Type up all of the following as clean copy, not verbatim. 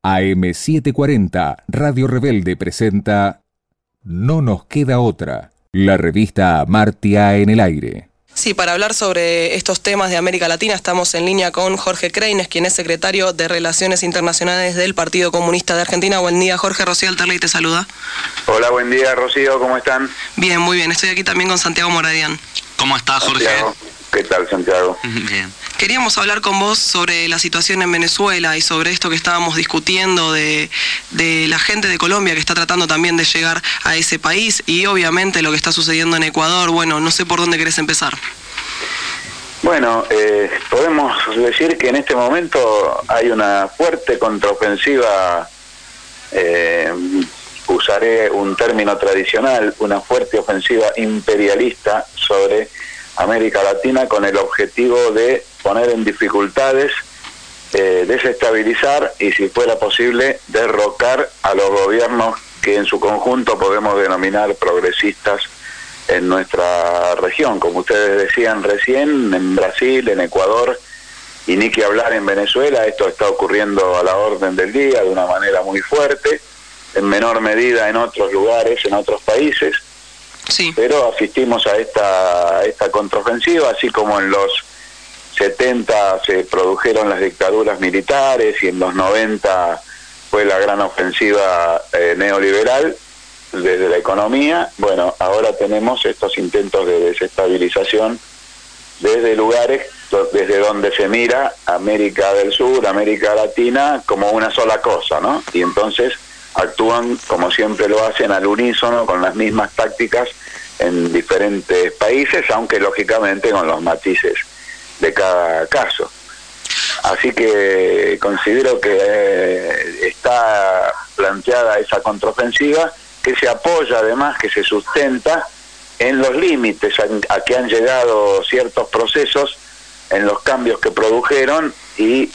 AM740 Radio Rebelde presenta No nos queda otra, la revista Amartya en el aire. Sí, para hablar sobre estos temas de América Latina estamos en línea con Jorge Kreines, quien es secretario de Relaciones Internacionales del Partido Comunista de Argentina. Buen día, Jorge. Rocío Alterley te saluda. Hola, buen día, Rocío. ¿Cómo están? Bien, muy bien. Estoy aquí también con Santiago Moradian. ¿Cómo estás, Jorge? Santiago. ¿Qué tal, Santiago? Bien. Queríamos hablar con vos sobre la situación en Venezuela y sobre esto que estábamos discutiendo de la gente de Colombia que está tratando también de llegar a ese país y obviamente lo que está sucediendo en Ecuador. Bueno, no sé por dónde querés empezar. Bueno, podemos decir que en este momento hay una fuerte contraofensiva, usaré un término tradicional, una fuerte ofensiva imperialista sobre América Latina con el objetivo de poner en dificultades, desestabilizar y, si fuera posible, derrocar a los gobiernos que en su conjunto podemos denominar progresistas en nuestra región. Como ustedes decían recién, en Brasil, en Ecuador y ni que hablar en Venezuela, esto está ocurriendo a la orden del día de una manera muy fuerte, en menor medida en otros lugares, en otros países. Sí. Pero asistimos a esta contraofensiva, así como en los 70 se produjeron las dictaduras militares y en los 90 fue la gran ofensiva neoliberal desde la economía. Bueno, ahora tenemos estos intentos de desestabilización desde lugares desde donde se mira América del Sur, América Latina como una sola cosa, ¿no? Y entonces actúan, como siempre lo hacen, al unísono, con las mismas tácticas en diferentes países, aunque lógicamente con los matices de cada caso. Así que considero que está planteada esa contraofensiva, que se apoya además, que se sustenta en los límites a que han llegado ciertos procesos, en los cambios que produjeron y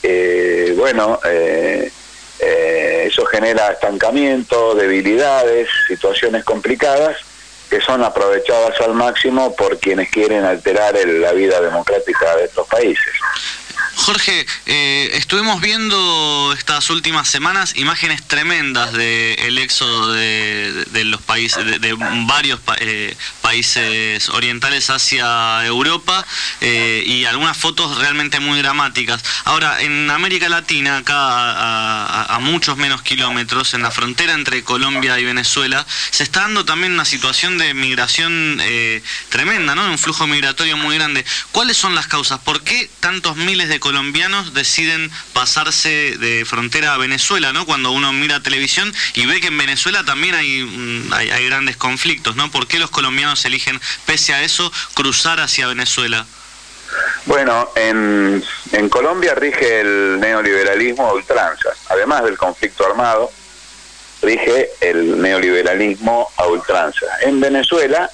eso genera estancamiento, debilidades, situaciones complicadas que son aprovechadas al máximo por quienes quieren alterar la vida democrática de estos países. Jorge, estuvimos viendo estas últimas semanas imágenes tremendas del éxodo de los países, de varios países orientales hacia Europa y algunas fotos realmente muy dramáticas. Ahora, en América Latina, acá a muchos menos kilómetros, en la frontera entre Colombia y Venezuela, se está dando también una situación de migración tremenda, ¿no? Un flujo migratorio muy grande. ¿Cuáles son las causas? ¿Por qué tantos miles de colombianos deciden pasarse de frontera a Venezuela, ¿no? Cuando uno mira televisión y ve que en Venezuela también hay grandes conflictos, ¿no? ¿Por qué los colombianos eligen, pese a eso, cruzar hacia Venezuela? Bueno, en Colombia rige el neoliberalismo a ultranza. Además del conflicto armado, rige el neoliberalismo a ultranza. En Venezuela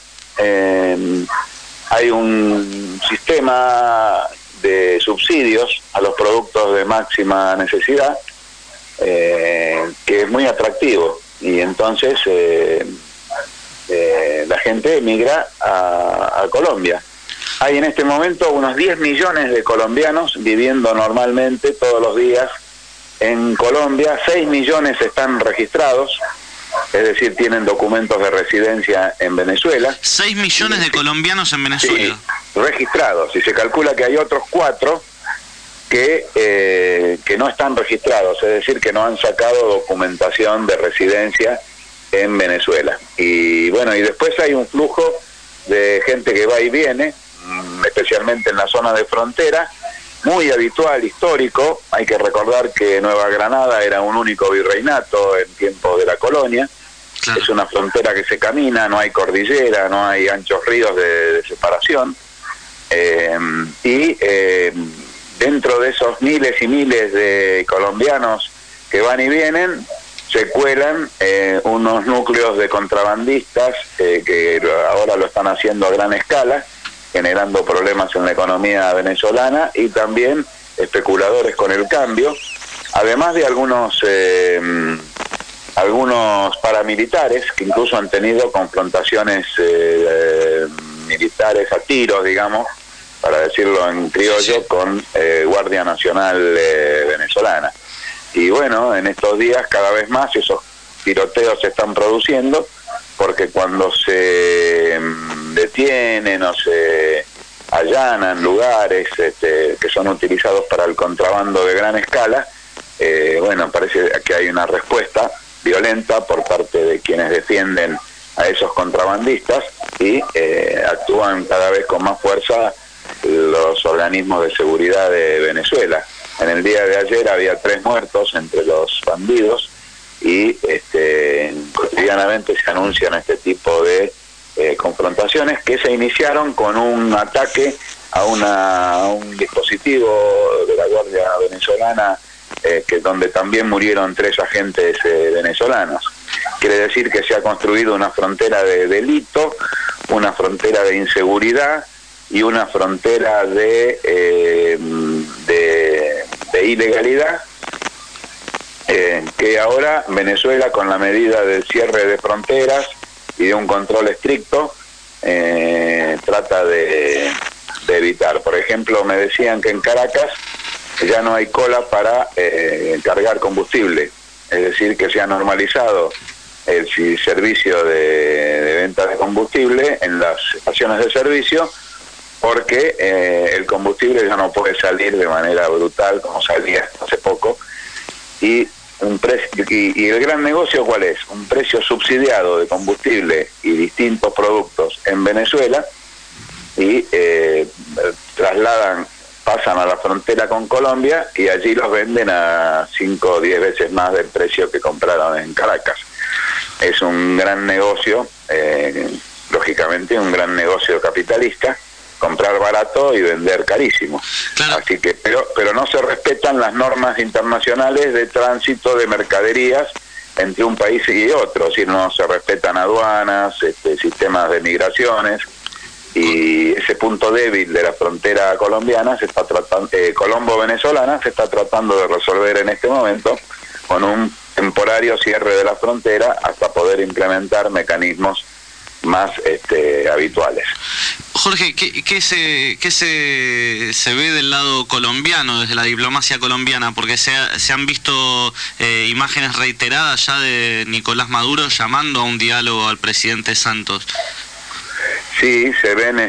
hay un sistema de subsidios a los productos de máxima necesidad que es muy atractivo y entonces la gente emigra a Colombia. Hay en este momento unos 10 millones de colombianos viviendo normalmente todos los días en Colombia. 6 millones están registrados, es decir, tienen documentos de residencia en Venezuela. 6 millones de colombianos en Venezuela. Sí, registrados, y se calcula que hay otros 4 que no están registrados, es decir, que no han sacado documentación de residencia en Venezuela. Y bueno, y después hay un flujo de gente que va y viene, especialmente en la zona de frontera, muy habitual, histórico. Hay que recordar que Nueva Granada era un único virreinato en tiempo de la colonia. Claro. Es una frontera que se camina, no hay cordillera, no hay anchos ríos de separación. Dentro de esos miles y miles de colombianos que van y vienen, se cuelan unos núcleos de contrabandistas que ahora lo están haciendo a gran escala, generando problemas en la economía venezolana, y también especuladores con el cambio, además de algunos paramilitares que incluso han tenido confrontaciones militares a tiros, digamos, para decirlo en criollo, con Guardia Nacional venezolana. Y bueno, en estos días cada vez más esos tiroteos se están produciendo, porque cuando se detienen o se allanan lugares que son utilizados para el contrabando de gran escala, bueno, parece que hay una respuesta violenta por parte de quienes defienden a esos contrabandistas y actúan cada vez con más fuerza los organismos de seguridad de Venezuela. En el día de ayer había 3 muertos entre los bandidos y cotidianamente se anuncian este tipo de confrontaciones que se iniciaron con un ataque a un dispositivo de la Guardia Venezolana, donde también murieron 3 agentes venezolanos. Quiere decir que se ha construido una frontera de delito, una frontera de inseguridad y una frontera de ilegalidad, que ahora Venezuela, con la medida del cierre de fronteras y de un control estricto, trata de evitar. Por ejemplo, me decían que en Caracas ya no hay cola para cargar combustible, es decir, que se ha normalizado el servicio de venta de combustible en las estaciones de servicio, porque el combustible ya no puede salir de manera brutal como salía hace poco, y el gran negocio, ¿cuál es? Un precio subsidiado de combustible y distintos productos en Venezuela, y pasan a la frontera con Colombia y allí los venden a 5 o 10 veces más del precio que compraron en Caracas. Es un gran negocio, lógicamente un gran negocio capitalista, comprar barato y vender carísimo. Claro. Así que, pero no se respetan las normas internacionales de tránsito de mercaderías entre un país y otro, si no se respetan aduanas, sistemas de migraciones, y ese punto débil de la frontera colombiana se está tratando, colombo-venezolana, se está tratando de resolver en este momento con un temporario cierre de la frontera hasta poder implementar mecanismos más habituales. Jorge, ¿qué se ve del lado colombiano, desde la diplomacia colombiana? Porque se han visto imágenes reiteradas ya de Nicolás Maduro llamando a un diálogo al presidente Santos. Sí, se ven,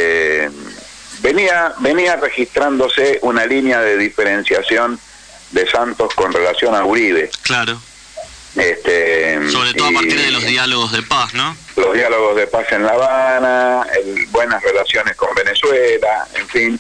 venía registrándose una línea de diferenciación de Santos con relación a Uribe. Claro. Sobre todo a partir de los diálogos de paz, ¿no? Los diálogos de paz en La Habana, buenas relaciones con Venezuela, en fin,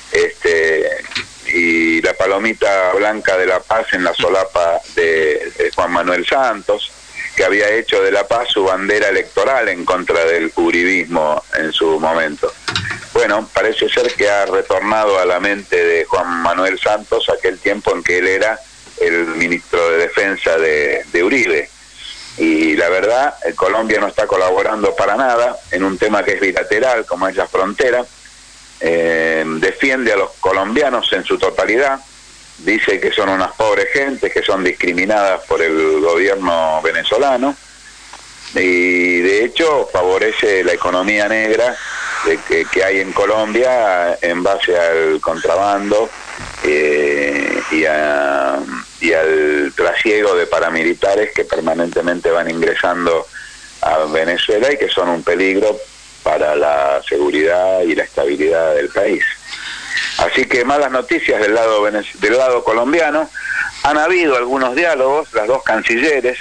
y la palomita blanca de la paz en la solapa de Juan Manuel Santos, que había hecho de la paz su bandera electoral en contra del uribismo en su momento. Bueno, parece ser que ha retornado a la mente de Juan Manuel Santos aquel tiempo en que él era el ministro de Defensa de Uribe. Y la verdad, Colombia no está colaborando para nada en un tema que es bilateral, como es la frontera. Defiende a los colombianos en su totalidad, dice que son unas pobres gentes, que son discriminadas por el gobierno venezolano, y de hecho favorece la economía negra que hay en Colombia en base al contrabando y al trasiego de paramilitares que permanentemente van ingresando a Venezuela y que son un peligro para la seguridad y la estabilidad del país. Así que malas noticias del lado colombiano. Han habido algunos diálogos, las dos cancilleres,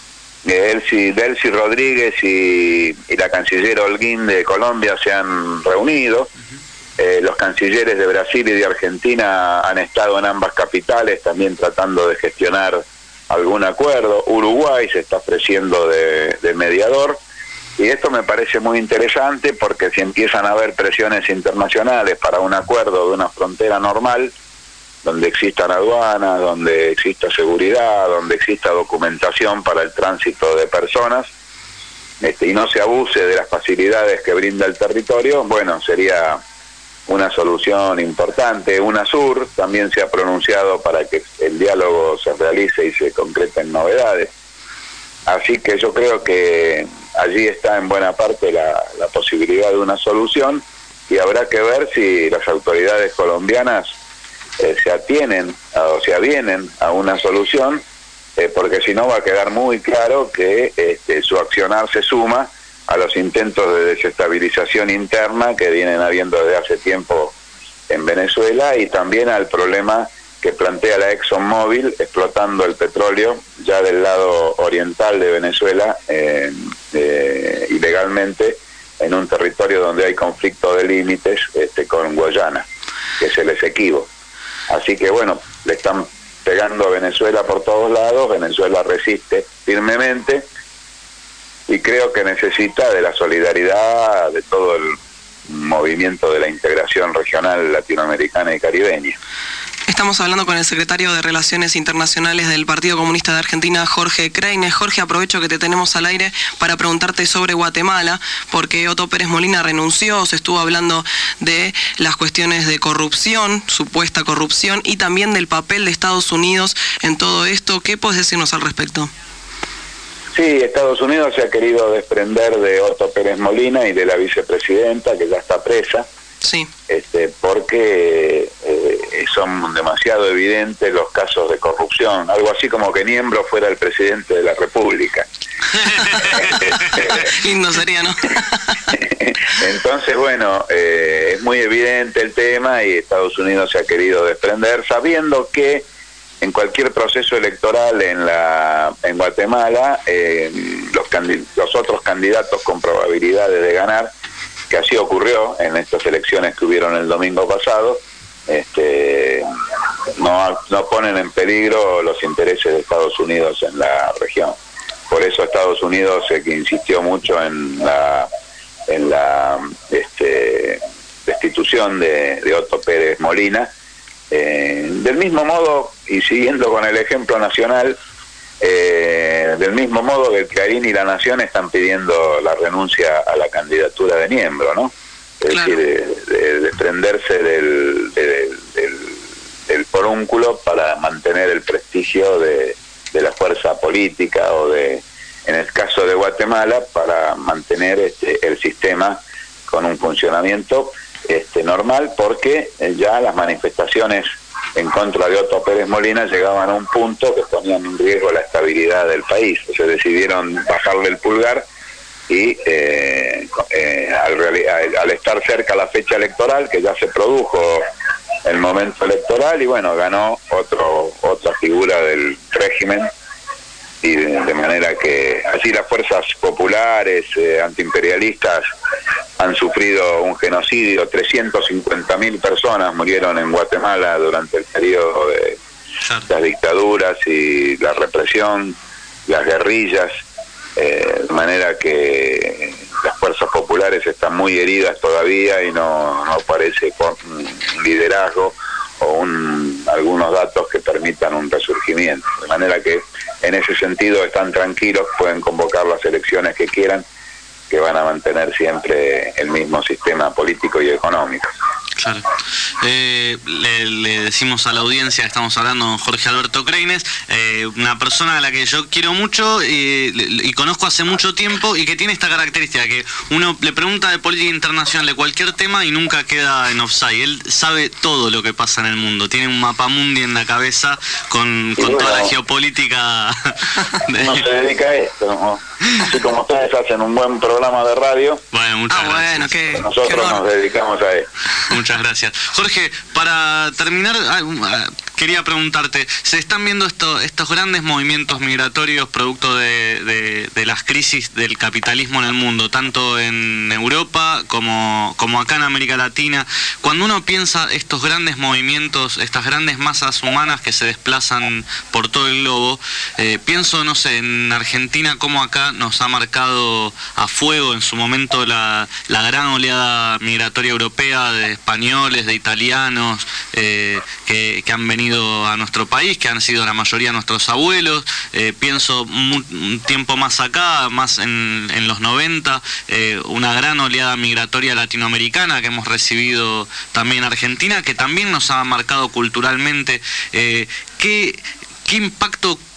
Delcy Rodríguez y la canciller Holguín de Colombia se han reunido. Los cancilleres de Brasil y de Argentina han estado en ambas capitales también tratando de gestionar algún acuerdo. Uruguay se está ofreciendo de mediador, y esto me parece muy interesante porque si empiezan a haber presiones internacionales para un acuerdo de una frontera normal, donde existan aduanas, donde exista seguridad, donde exista documentación para el tránsito de personas, y no se abuse de las facilidades que brinda el territorio, bueno, sería una solución importante. UNASUR también se ha pronunciado para que el diálogo se realice y se concreten novedades. Así que yo creo que allí está en buena parte la posibilidad de una solución, y habrá que ver si las autoridades colombianas se atienen o se avienen a una solución, porque si no va a quedar muy claro que su accionar se suma a los intentos de desestabilización interna que vienen habiendo desde hace tiempo en Venezuela, y también al problema que plantea la ExxonMobil explotando el petróleo ya del lado oriental de Venezuela ilegalmente en un territorio donde hay conflicto de límites con Guayana, que es el Esequibo. Así que bueno, le están pegando a Venezuela por todos lados, Venezuela resiste firmemente y creo que necesita de la solidaridad de todo el movimiento de la integración regional latinoamericana y caribeña. Estamos hablando con el secretario de Relaciones Internacionales del Partido Comunista de Argentina, Jorge Kreines. Jorge, aprovecho que te tenemos al aire para preguntarte sobre Guatemala, porque Otto Pérez Molina renunció, se estuvo hablando de las cuestiones de corrupción, supuesta corrupción, y también del papel de Estados Unidos en todo esto. ¿Qué puedes decirnos al respecto? Sí, Estados Unidos se ha querido desprender de Otto Pérez Molina y de la vicepresidenta, que ya está presa. Sí. Porque son demasiado evidentes los casos de corrupción, algo así como que Niembro fuera el presidente de la República. Lindo sería, ¿no? Entonces, bueno, es muy evidente el tema y Estados Unidos se ha querido desprender, sabiendo que en cualquier proceso electoral en Guatemala, los otros candidatos con probabilidades de ganar, que así ocurrió en estas elecciones que hubieron el domingo pasado, no ponen en peligro los intereses de Estados Unidos en la región. Por eso Estados Unidos que insistió mucho en la destitución de Otto Pérez Molina, del mismo modo, y siguiendo con el ejemplo nacional, del mismo modo que el Clarín y La Nación están pidiendo la renuncia a la candidatura de Niembro, ¿no? Es claro. decir, de desprenderse del porúnculo para mantener el prestigio de la fuerza política, o en el caso de Guatemala, para mantener el sistema con un funcionamiento normal, porque ya las manifestaciones en contra de Otto Pérez Molina llegaban a un punto que ponían en riesgo la estabilidad del país. Se decidieron bajarle el pulgar y al estar cerca la fecha electoral, que ya se produjo el momento electoral, y bueno, ganó otra figura del régimen, y de manera que así las fuerzas populares antiimperialistas han sufrido un genocidio. 350.000 personas murieron en Guatemala durante el periodo de las dictaduras y la represión, las guerrillas, de manera que las fuerzas populares están muy heridas todavía y no parece un liderazgo o algunos datos que permitan un resurgimiento. De manera que en ese sentido están tranquilos, pueden convocar las elecciones que quieran, que van a mantener siempre el mismo sistema político y económico. Claro. Le decimos a la audiencia que estamos hablando con Jorge Alberto Kreines, una persona a la que yo quiero mucho y conozco hace mucho tiempo, y que tiene esta característica, que uno le pregunta de política internacional de cualquier tema y nunca queda en offside. Él sabe todo lo que pasa en el mundo, tiene un mapamundi en la cabeza con toda la geopolítica. No se dedica a esto, ¿no? Así como ustedes hacen un buen programa de radio, bueno, muchas gracias. Bueno, nosotros nos dedicamos a esto. Muchas gracias. Jorge, para terminar, quería preguntarte, ¿se están viendo estos grandes movimientos migratorios producto de las crisis del capitalismo en el mundo, tanto en Europa como acá en América Latina? Cuando uno piensa estos grandes movimientos, estas grandes masas humanas que se desplazan por todo el globo, pienso, no sé, en Argentina, cómo acá nos ha marcado a fuego en su momento la gran oleada migratoria europea, de españoles, de italianos, que han venido a nuestro país, que han sido la mayoría nuestros abuelos. Pienso un tiempo más acá, más en los 90, una gran oleada migratoria latinoamericana que hemos recibido también en Argentina, que también nos ha marcado culturalmente. ¿Qué impacto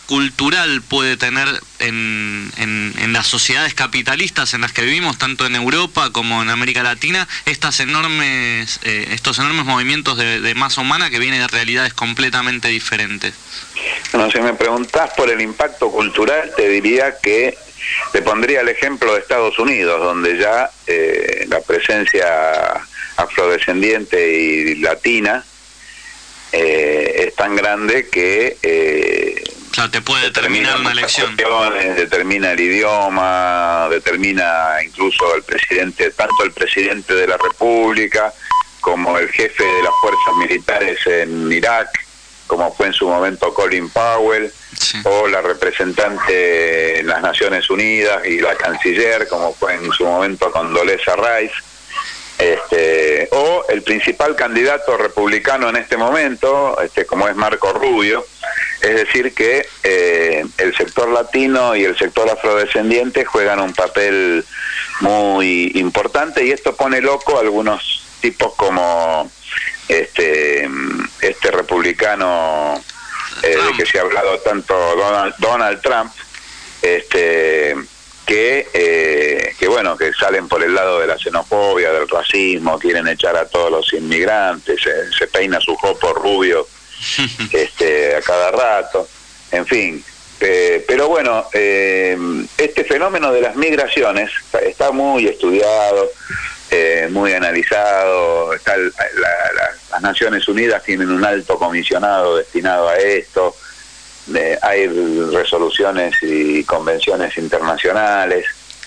cultural puede tener en las sociedades capitalistas en las que vivimos, tanto en Europa como en América Latina, estos enormes movimientos de masa humana que vienen de realidades completamente diferentes? Bueno, si me preguntás por el impacto cultural, te diría que te pondría el ejemplo de Estados Unidos, donde ya la presencia afrodescendiente y latina es tan grande que claro, te puede determinar una elección, determina el idioma, determina incluso tanto el presidente de la República como el jefe de las fuerzas militares en Irak, como fue en su momento Colin Powell, sí, o la representante en las Naciones Unidas y la canciller, como fue en su momento Condoleezza Rice, o el principal candidato republicano en este momento, como es Marco Rubio. Es decir que el sector latino y el sector afrodescendiente juegan un papel muy importante, y esto pone loco a algunos tipos como este republicano de que se ha hablado tanto, Donald Trump, que bueno, que salen por el lado de la xenofobia, del racismo, quieren echar a todos los inmigrantes, se peina su jopo rubio a cada rato, en fin. Pero bueno, este fenómeno de las migraciones está muy estudiado, muy analizado. Las Naciones Unidas tienen un alto comisionado destinado a esto, hay resoluciones y convenciones internacionales.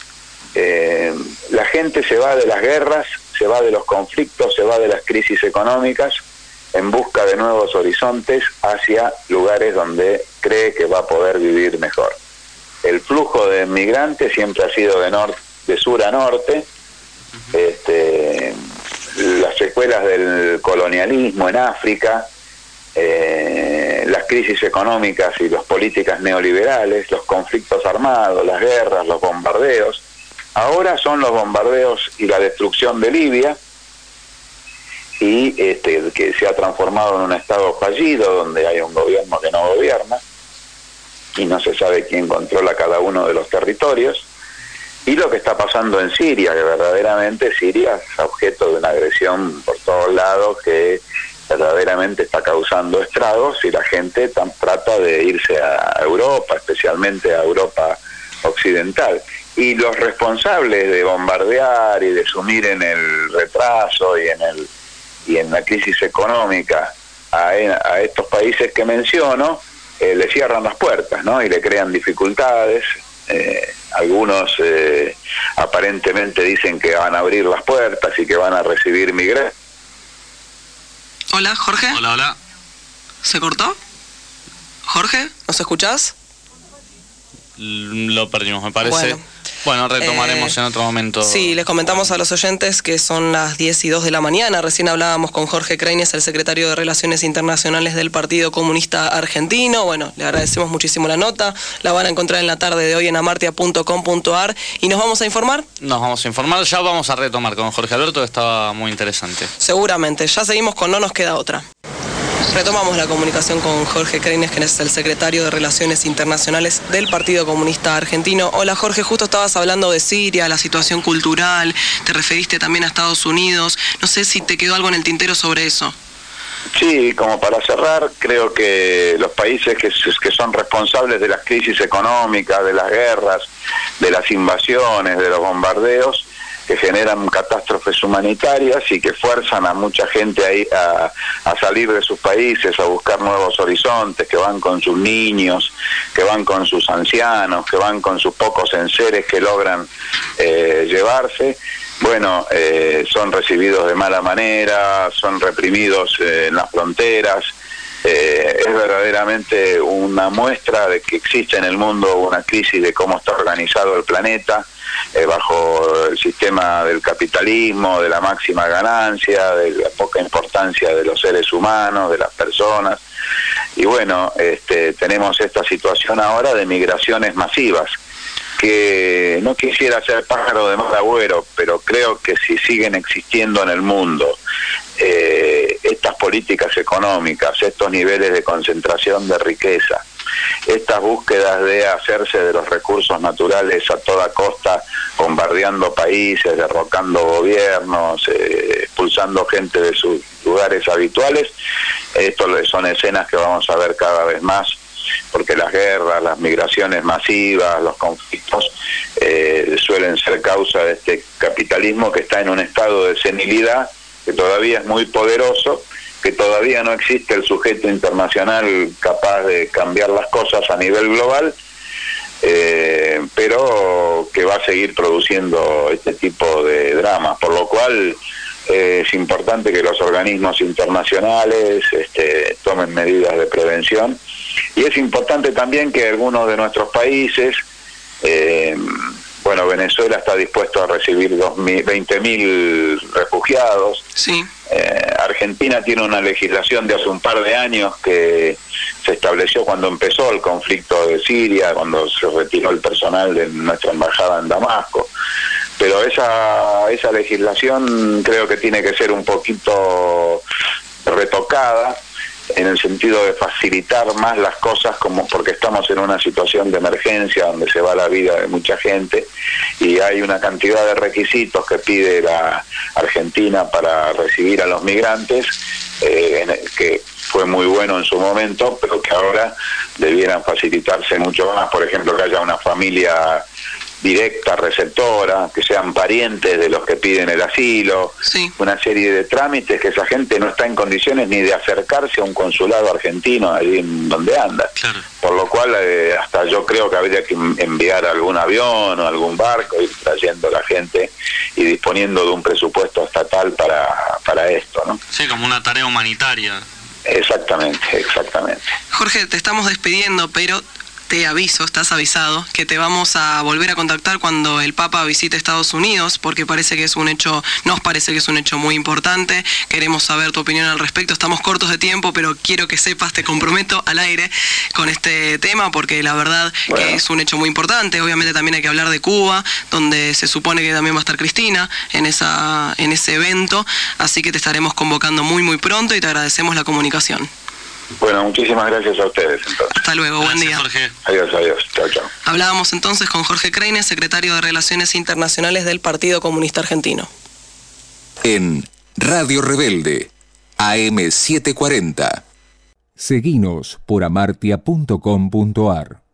La gente se va de las guerras, se va de los conflictos, se va de las crisis económicas en busca de nuevos horizontes hacia lugares donde cree que va a poder vivir mejor. El flujo de migrantes siempre ha sido de sur a norte. Las secuelas del colonialismo en África, las crisis económicas y las políticas neoliberales, los conflictos armados, las guerras, los bombardeos. Ahora son los bombardeos y la destrucción de Libia, y que se ha transformado en un estado fallido, donde hay un gobierno que no gobierna y no se sabe quién controla cada uno de los territorios. Y lo que está pasando en Siria, que verdaderamente Siria es objeto de una agresión por todos lados que verdaderamente está causando estragos, y la gente trata de irse a Europa, especialmente a Europa occidental. Y los responsables de bombardear y de sumir en el retraso y en la crisis económica a estos países que menciono, le cierran las puertas, ¿no? Y le crean dificultades. Algunos aparentemente dicen que van a abrir las puertas y que van a recibir migrantes. Hola, Jorge. Hola. ¿Se cortó? Jorge, ¿nos escuchás? Lo perdimos, me parece. Bueno, retomaremos en otro momento. Sí, les comentamos a los oyentes que son las 10:02 de la mañana. Recién hablábamos con Jorge Kreines, el secretario de Relaciones Internacionales del Partido Comunista Argentino. Bueno, le agradecemos muchísimo la nota. La van a encontrar en la tarde de hoy en amartia.com.ar. ¿Y nos vamos a informar? Nos vamos a informar. Ya vamos a retomar con Jorge Alberto, que estaba muy interesante. Seguramente. Ya seguimos con No Nos Queda Otra. Retomamos la comunicación con Jorge Kreines, que es el secretario de Relaciones Internacionales del Partido Comunista Argentino. Hola Jorge, justo estabas hablando de Siria, la situación cultural, te referiste también a Estados Unidos. No sé si te quedó algo en el tintero sobre eso. Sí, como para cerrar, creo que los países que son responsables de las crisis económicas, de las guerras, de las invasiones, de los bombardeos, que generan catástrofes humanitarias y que fuerzan a mucha gente a salir de sus países, a buscar nuevos horizontes, que van con sus niños, que van con sus ancianos, que van con sus pocos enseres que logran llevarse. Bueno, son recibidos de mala manera, son reprimidos en las fronteras. Es verdaderamente una muestra de que existe en el mundo una crisis de cómo está organizado el planeta, bajo el sistema del capitalismo, de la máxima ganancia, de la poca importancia de los seres humanos, de las personas. Y bueno, tenemos esta situación ahora de migraciones masivas, que no quisiera ser pájaro de mal agüero, pero creo que si siguen existiendo en el mundo estas políticas económicas, estos niveles de concentración de riqueza, estas búsquedas de hacerse de los recursos naturales a toda costa, bombardeando países, derrocando gobiernos, expulsando gente de sus lugares habituales, esto son escenas que vamos a ver cada vez más, porque las guerras, las migraciones masivas, los conflictos suelen ser causa de este capitalismo que está en un estado de senilidad, que todavía es muy poderoso, que todavía no existe el sujeto internacional capaz de cambiar las cosas a nivel global, pero que va a seguir produciendo este tipo de dramas, por lo cual es importante que los organismos internacionales tomen medidas de prevención, y es importante también que algunos de nuestros países, Venezuela está dispuesto a recibir 20.000 refugiados. Sí. Argentina tiene una legislación de hace un par de años que se estableció cuando empezó el conflicto de Siria, cuando se retiró el personal de nuestra embajada en Damasco. Pero esa legislación creo que tiene que ser un poquito retocada, en el sentido de facilitar más las cosas, como porque estamos en una situación de emergencia donde se va la vida de mucha gente y hay una cantidad de requisitos que pide la Argentina para recibir a los migrantes, que fue muy bueno en su momento, pero que ahora debieran facilitarse mucho más. Por ejemplo, que haya una familia directa, receptora, que sean parientes de los que piden el asilo, sí. Una serie de trámites que esa gente no está en condiciones ni de acercarse a un consulado argentino allí en donde anda. Claro. Por lo cual hasta yo creo que habría que enviar algún avión o algún barco, ir trayendo a la gente y disponiendo de un presupuesto estatal para esto, ¿no? Sí, como una tarea humanitaria. Exactamente. Jorge, te estamos despidiendo, pero te aviso, estás avisado, que te vamos a volver a contactar cuando el Papa visite Estados Unidos, porque parece que es un hecho, nos parece que es un hecho muy importante. Queremos saber tu opinión al respecto. Estamos cortos de tiempo, pero quiero que sepas, te comprometo al aire con este tema, porque la verdad que es un hecho muy importante. Obviamente también hay que hablar de Cuba, donde se supone que también va a estar Cristina en ese evento, así que te estaremos convocando muy muy pronto y te agradecemos la comunicación. Bueno, muchísimas gracias a ustedes entonces. Hasta luego, buen día. Jorge. Adiós, chao. Hablábamos entonces con Jorge Kreiner, secretario de Relaciones Internacionales del Partido Comunista Argentino. En Radio Rebelde, AM 740. Seguinos por amartia.com.ar.